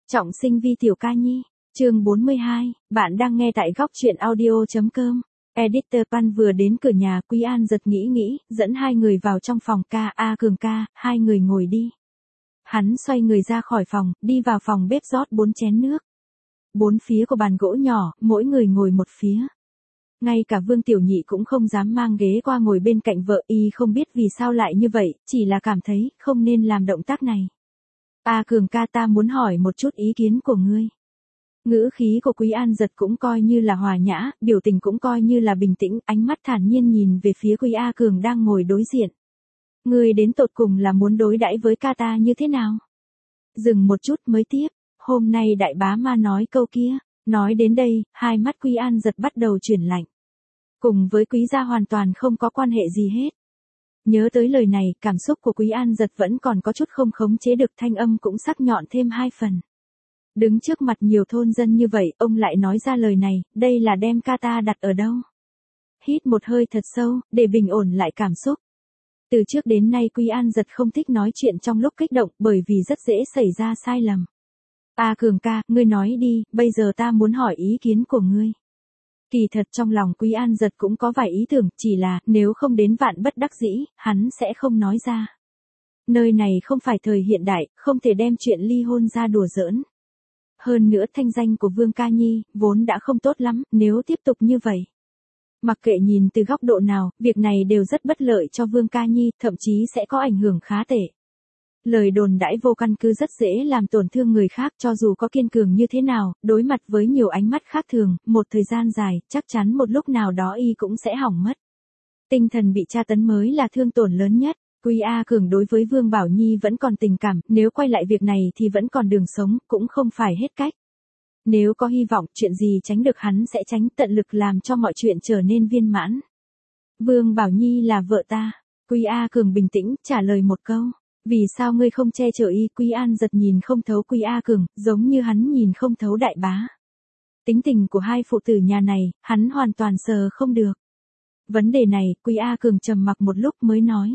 Trọng sinh Vi Tiểu Ca Nhi, chương 42, bạn đang nghe tại góc truyện audio.com. Editor Pan vừa đến cửa nhà, Quý An giật nghĩ, dẫn hai người vào trong phòng. Cường ca, hai người ngồi đi. Hắn xoay người ra khỏi phòng, đi vào phòng bếp rót 4 chén nước. 4 phía của bàn gỗ nhỏ, mỗi người ngồi một phía. Ngay cả Vương Tiểu Nhị cũng không dám mang ghế qua ngồi bên cạnh vợ, y không biết vì sao lại như vậy, chỉ là cảm thấy không nên làm động tác này. Cường ca, ta muốn hỏi một chút ý kiến của ngươi. Ngữ khí của Quý An giật cũng coi như là hòa nhã, biểu tình cũng coi như là bình tĩnh, ánh mắt thản nhiên nhìn về phía Quý A Cường đang ngồi đối diện. Ngươi đến tột cùng là muốn đối đãi với ca ta như thế nào? Dừng một chút mới tiếp, hôm nay đại bá ma nói câu kia, nói đến đây, hai mắt Quý An giật bắt đầu chuyển lạnh. Cùng với Quý gia hoàn toàn không có quan hệ gì hết. Nhớ tới lời này, cảm xúc của Quý An giật vẫn còn có chút không khống chế được, thanh âm cũng sắc nhọn thêm 2 phần. Đứng trước mặt nhiều thôn dân như vậy, ông lại nói ra lời này, đây là đem ca ta đặt ở đâu? Hít một hơi thật sâu, để bình ổn lại cảm xúc. Từ trước đến nay Quý An giật không thích nói chuyện trong lúc kích động, bởi vì rất dễ xảy ra sai lầm. Cường ca, ngươi nói đi, bây giờ ta muốn hỏi ý kiến của ngươi. Kỳ thật trong lòng Quý An giật cũng có vài ý tưởng, chỉ là, nếu không đến vạn bất đắc dĩ, hắn sẽ không nói ra. Nơi này không phải thời hiện đại, không thể đem chuyện ly hôn ra đùa giỡn. Hơn nữa thanh danh của Vương Ca Nhi, vốn đã không tốt lắm, nếu tiếp tục như vậy. Mặc kệ nhìn từ góc độ nào, việc này đều rất bất lợi cho Vương Ca Nhi, thậm chí sẽ có ảnh hưởng khá tệ. Lời đồn đãi vô căn cứ rất dễ làm tổn thương người khác, cho dù có kiên cường như thế nào, đối mặt với nhiều ánh mắt khác thường, một thời gian dài, chắc chắn một lúc nào đó y cũng sẽ hỏng mất. Tinh thần bị tra tấn mới là thương tổn lớn nhất. Quý A Cường đối với Vương Bảo Nhi vẫn còn tình cảm, nếu quay lại việc này thì vẫn còn đường sống, cũng không phải hết cách. Nếu có hy vọng, chuyện gì tránh được hắn sẽ tránh, tận lực làm cho mọi chuyện trở nên viên mãn. Vương Bảo Nhi là vợ ta. Quý A Cường bình tĩnh, trả lời một câu. Vì sao ngươi không che chở y? Quý An giật nhìn không thấu Quý A Cường, giống như hắn nhìn không thấu đại bá. Tính tình của hai phụ tử nhà này, hắn hoàn toàn sờ không được. Vấn đề này, Quý A Cường trầm mặc một lúc mới nói.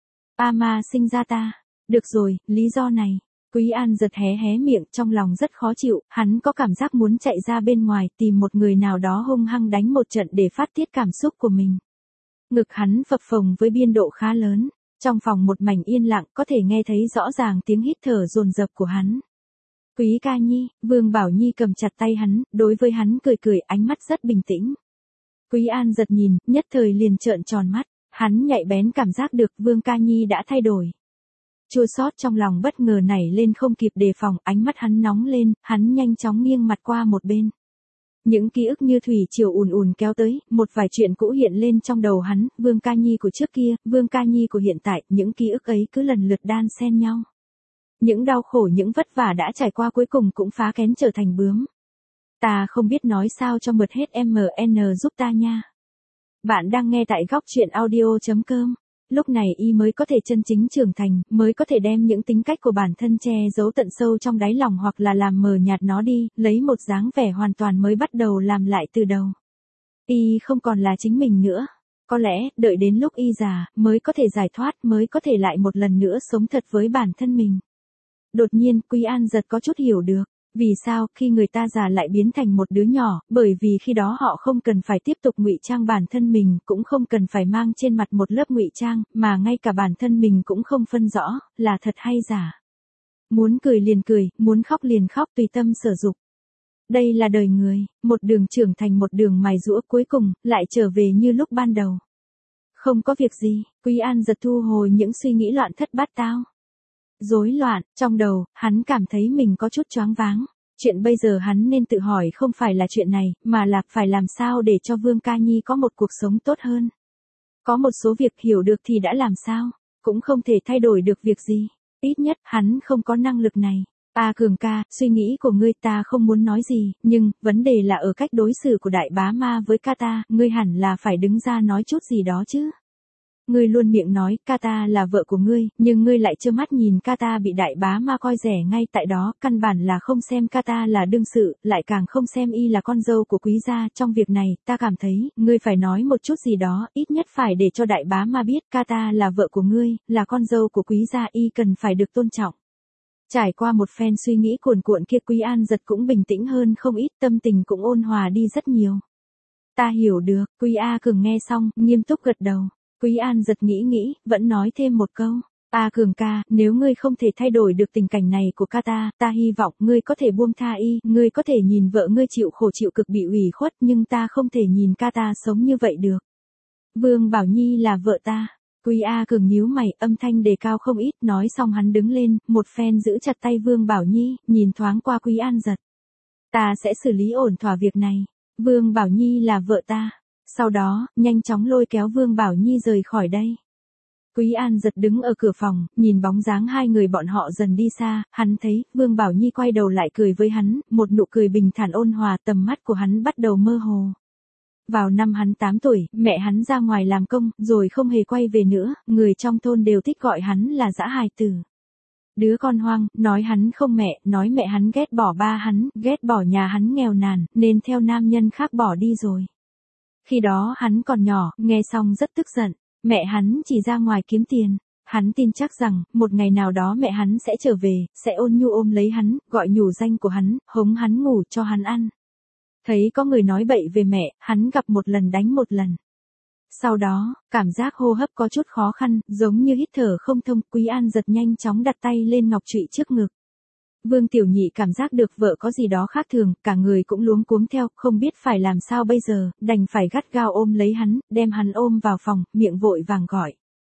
Ma sinh ra ta. Được rồi, lý do này. Quý An giật hé miệng, trong lòng rất khó chịu, hắn có cảm giác muốn chạy ra bên ngoài, tìm một người nào đó hung hăng đánh một trận để phát tiết cảm xúc của mình. Ngực hắn phập phồng với biên độ khá lớn. Trong phòng một mảnh yên lặng, có thể nghe thấy rõ ràng tiếng hít thở dồn dập của hắn. Quý Ca Nhi, Vương Bảo Nhi cầm chặt tay hắn, đối với hắn cười, ánh mắt rất bình tĩnh. Quý An giật nhìn, nhất thời liền trợn tròn mắt, hắn nhạy bén cảm giác được Vương Ca Nhi đã thay đổi. Chua xót trong lòng bất ngờ nảy lên không kịp đề phòng, ánh mắt hắn nóng lên, hắn nhanh chóng nghiêng mặt qua một bên. Những ký ức như thủy triều ùn kéo tới, một vài chuyện cũ hiện lên trong đầu hắn, Vương Ca Nhi của trước kia, Vương Ca Nhi của hiện tại, những ký ức ấy cứ lần lượt đan xen nhau. Những đau khổ, những vất vả đã trải qua cuối cùng cũng phá kén trở thành bướm. Ta không biết nói sao cho mượt hết, MN giúp ta nha. Bạn đang nghe tại góc truyện audio.com. Lúc này y mới có thể chân chính trưởng thành, mới có thể đem những tính cách của bản thân che giấu tận sâu trong đáy lòng hoặc là làm mờ nhạt nó đi, lấy một dáng vẻ hoàn toàn mới bắt đầu làm lại từ đầu. Y không còn là chính mình nữa. Có lẽ, đợi đến lúc y già, mới có thể giải thoát, mới có thể lại một lần nữa sống thật với bản thân mình. Đột nhiên, Quý An giật có chút hiểu được. Vì sao, khi người ta già lại biến thành một đứa nhỏ, bởi vì khi đó họ không cần phải tiếp tục ngụy trang bản thân mình, cũng không cần phải mang trên mặt một lớp ngụy trang, mà ngay cả bản thân mình cũng không phân rõ, là thật hay giả. Muốn cười liền cười, muốn khóc liền khóc, tùy tâm sở dục. Đây là đời người, một đường trưởng thành, một đường mài giũa, cuối cùng, lại trở về như lúc ban đầu. Không có việc gì, Quý An giật thu hồi những suy nghĩ loạn thất bát tao. Rối loạn, trong đầu, hắn cảm thấy mình có chút choáng váng. Chuyện bây giờ hắn nên tự hỏi không phải là chuyện này, mà là phải làm sao để cho Vương Ca Nhi có một cuộc sống tốt hơn. Có một số việc hiểu được thì đã làm sao, cũng không thể thay đổi được việc gì. Ít nhất, hắn không có năng lực này. Cường ca, suy nghĩ của ngươi ta không muốn nói gì, nhưng, vấn đề là ở cách đối xử của đại bá ma với ca ta, ngươi hẳn là phải đứng ra nói chút gì đó chứ. Ngươi luôn miệng nói, ca ta là vợ của ngươi, nhưng ngươi lại trơ mắt nhìn ca ta bị đại bá ma coi rẻ ngay tại đó, căn bản là không xem ca ta là đương sự, lại càng không xem y là con dâu của quý gia. Trong việc này, ta cảm thấy, ngươi phải nói một chút gì đó, ít nhất phải để cho đại bá ma biết ca ta là vợ của ngươi, là con dâu của quý gia, y cần phải được tôn trọng. Trải qua một phen suy nghĩ cuồn cuộn kia, Quý An Dật cũng bình tĩnh hơn không ít, tâm tình cũng ôn hòa đi rất nhiều. Ta hiểu được, Quý A Cường nghe xong, nghiêm túc gật đầu. Quý An Dật nghĩ nghĩ, vẫn nói thêm một câu. A Cường ca, nếu ngươi không thể thay đổi được tình cảnh này của ca ta hy vọng ngươi có thể buông tha y, ngươi có thể nhìn vợ ngươi chịu khổ chịu cực bị ủy khuất, nhưng ta không thể nhìn ca ta sống như vậy được. Vương Bảo Nhi là vợ ta. Quý A Cường nhíu mày, âm thanh đề cao không ít, nói xong hắn đứng lên, một phen giữ chặt tay Vương Bảo Nhi, nhìn thoáng qua Quý An Dật. Ta sẽ xử lý ổn thỏa việc này. Vương Bảo Nhi là vợ ta. Sau đó, nhanh chóng lôi kéo Vương Bảo Nhi rời khỏi đây. Quý An Dật đứng ở cửa phòng, nhìn bóng dáng hai người bọn họ dần đi xa, hắn thấy, Vương Bảo Nhi quay đầu lại cười với hắn, một nụ cười bình thản ôn hòa, tầm mắt của hắn bắt đầu mơ hồ. Vào năm hắn 8 tuổi, mẹ hắn ra ngoài làm công, rồi không hề quay về nữa, người trong thôn đều thích gọi hắn là dã hài tử. Đứa con hoang, nói hắn không mẹ, nói mẹ hắn ghét bỏ ba hắn, ghét bỏ nhà hắn nghèo nàn, nên theo nam nhân khác bỏ đi rồi. Khi đó hắn còn nhỏ, nghe xong rất tức giận, mẹ hắn chỉ ra ngoài kiếm tiền. Hắn tin chắc rằng, một ngày nào đó mẹ hắn sẽ trở về, sẽ ôn nhu ôm lấy hắn, gọi nhủ danh của hắn, hống hắn ngủ cho hắn ăn. Thấy có người nói bậy về mẹ, hắn gặp một lần đánh một lần. Sau đó, cảm giác hô hấp có chút khó khăn, giống như hít thở không thông, Quý An Dật nhanh chóng đặt tay lên ngọc trụy trước ngực. Vương Tiểu Nhị cảm giác được vợ có gì đó khác thường, cả người cũng luống cuống theo, không biết phải làm sao bây giờ, đành phải gắt gao ôm lấy hắn, đem hắn ôm vào phòng, miệng vội vàng gọi.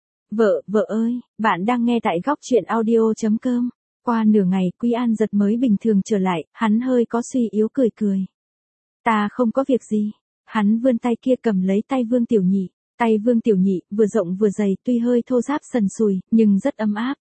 Vợ ơi, bạn đang nghe tại góc truyện audio.com. Qua nửa ngày, Quý An Dật mới bình thường trở lại, hắn hơi có suy yếu cười cười. Ta không có việc gì. Hắn vươn tay kia cầm lấy tay Vương Tiểu Nhị. Tay Vương Tiểu Nhị, vừa rộng vừa dày, tuy hơi thô ráp sần sùi, nhưng rất ấm áp.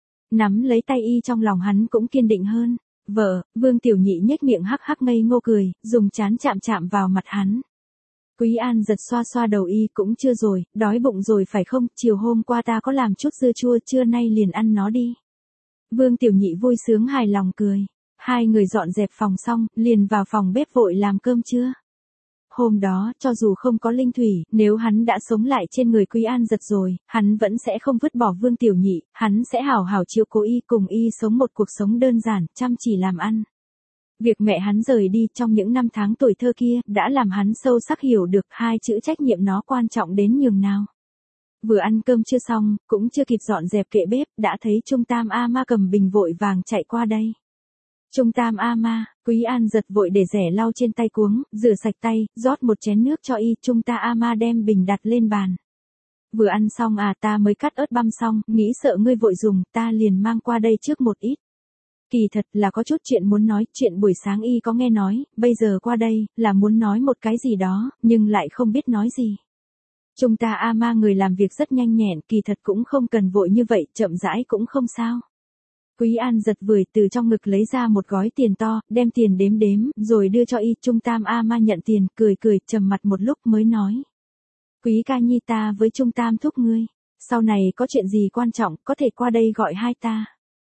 Nắm lấy tay y trong lòng hắn cũng kiên định hơn. Vương Tiểu Nhị nhếch miệng hắc hắc ngây ngô cười, dùng trán chạm chạm vào mặt hắn. Quý An Dật xoa xoa đầu y, cũng chưa rồi, đói bụng rồi phải không, chiều hôm qua ta có làm chút dưa chua, trưa nay liền ăn nó đi. Vương Tiểu Nhị vui sướng hài lòng cười. Hai người dọn dẹp phòng xong, liền vào phòng bếp vội làm cơm trưa. Hôm đó, cho dù không có linh thủy, nếu hắn đã sống lại trên người Quý An Dật rồi, hắn vẫn sẽ không vứt bỏ Vương Tiểu Nhị, hắn sẽ hảo hảo chiếu cố y, cùng y sống một cuộc sống đơn giản, chăm chỉ làm ăn. Việc mẹ hắn rời đi trong những năm tháng tuổi thơ kia, đã làm hắn sâu sắc hiểu được hai chữ trách nhiệm nó quan trọng đến nhường nào. Vừa ăn cơm chưa xong, cũng chưa kịp dọn dẹp kệ bếp, đã thấy Trung Tam A Ma cầm bình vội vàng chạy qua đây. Trung Tam A Ma, Quý An Dật vội để rẻ lau trên tay cuống, rửa sạch tay, rót một chén nước cho y, Trung Tam A Ma đem bình đặt lên bàn. Vừa ăn xong ta mới cắt ớt băm xong, nghĩ sợ ngươi vội dùng, ta liền mang qua đây trước một ít. Kỳ thật là có chút chuyện muốn nói, chuyện buổi sáng y có nghe nói, bây giờ qua đây, là muốn nói một cái gì đó, nhưng lại không biết nói gì. Trung Tam A Ma người làm việc rất nhanh nhẹn, kỳ thật cũng không cần vội như vậy, chậm rãi cũng không sao. Quý An Dật vừa từ trong ngực lấy ra một gói tiền to, đem tiền đếm đếm, rồi đưa cho y. Trung Tam A Ma nhận tiền, cười cười, trầm mặt một lúc mới nói. Quý ca nhi, ta với Trung Tam thúc ngươi, sau này có chuyện gì quan trọng, có thể qua đây gọi hai ta.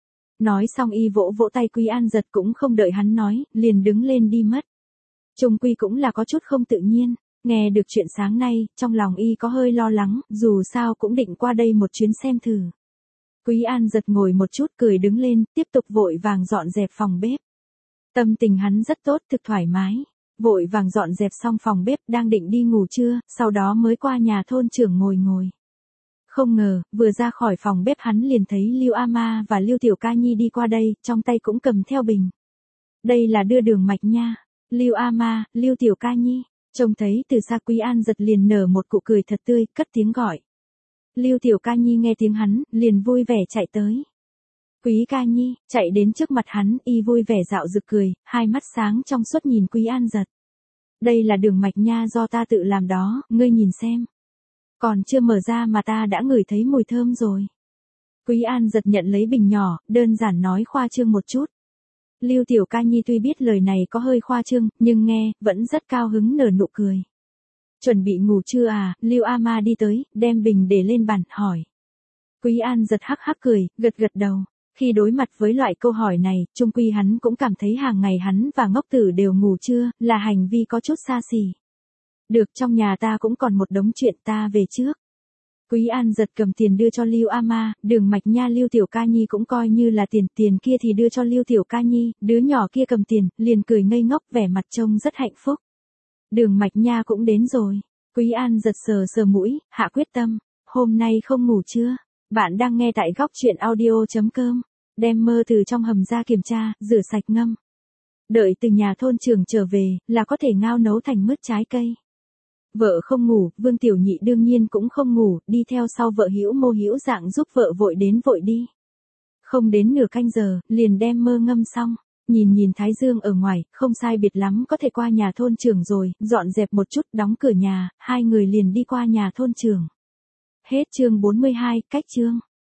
Nói xong y vỗ vỗ tay Quý An Dật, cũng không đợi hắn nói, liền đứng lên đi mất. Trung quy cũng là có chút không tự nhiên, nghe được chuyện sáng nay, trong lòng y có hơi lo lắng, dù sao cũng định qua đây một chuyến xem thử. Quý An Dật ngồi một chút cười đứng lên, tiếp tục vội vàng dọn dẹp phòng bếp. Tâm tình hắn rất tốt, thực thoải mái. Vội vàng dọn dẹp xong phòng bếp, đang định đi ngủ trưa, sau đó mới qua nhà thôn trưởng ngồi. Không ngờ, vừa ra khỏi phòng bếp hắn liền thấy Lưu A Ma và Lưu Tiểu Ca Nhi đi qua đây, trong tay cũng cầm theo bình. Đây là đưa đường mạch nha. Lưu A Ma, Lưu Tiểu Ca Nhi. Trông thấy từ xa Quý An Dật liền nở một nụ cười thật tươi, cất tiếng gọi. Lưu Tiểu Ca Nhi nghe tiếng hắn, liền vui vẻ chạy tới. Quý Ca Nhi, chạy đến trước mặt hắn, y vui vẻ dạo rực cười, hai mắt sáng trong suốt nhìn Quý An Dật. Đây là đường mạch nha do ta tự làm đó, ngươi nhìn xem. Còn chưa mở ra mà ta đã ngửi thấy mùi thơm rồi. Quý An Dật nhận lấy bình nhỏ, đơn giản nói khoa trương một chút. Lưu Tiểu Ca Nhi tuy biết lời này có hơi khoa trương, nhưng nghe, vẫn rất cao hứng nở nụ cười. Chuẩn bị ngủ chưa à? Lưu A Ma đi tới, đem bình để lên bàn, hỏi. Quý An Dật hắc hắc cười, gật đầu. Khi đối mặt với loại câu hỏi này, chung quy hắn cũng cảm thấy hàng ngày hắn và ngốc tử đều ngủ trưa, là hành vi có chút xa xỉ. Được, trong nhà ta cũng còn một đống chuyện, ta về trước. Quý An giật cầm tiền đưa cho Lưu Ama, Đường Mạch Nha Lưu Tiểu Ca Nhi cũng coi như là tiền kia thì đưa cho Lưu Tiểu Ca Nhi, đứa nhỏ kia cầm tiền, liền cười ngây ngốc vẻ mặt trông rất hạnh phúc. Đường Mạch Nha cũng đến rồi. Quý An giật sờ sờ mũi, hạ quyết tâm, hôm nay không ngủ chưa? Bạn đang nghe tại góc truyện audio.com. Đem mơ từ trong hầm ra kiểm tra, rửa sạch ngâm. Đợi từ nhà thôn trưởng trở về, là có thể ngao nấu thành mứt trái cây. Vợ không ngủ, Vương Tiểu Nhị đương nhiên cũng không ngủ, đi theo sau vợ Hữu Mô Hữu Dạng giúp vợ vội đến vội đi. Không đến nửa canh giờ, liền đem mơ ngâm xong. Nhìn Thái Dương ở ngoài, không sai biệt lắm có thể qua nhà thôn trưởng rồi, dọn dẹp một chút, đóng cửa nhà, hai người liền đi qua nhà thôn trưởng. Hết chương 42, cách chương.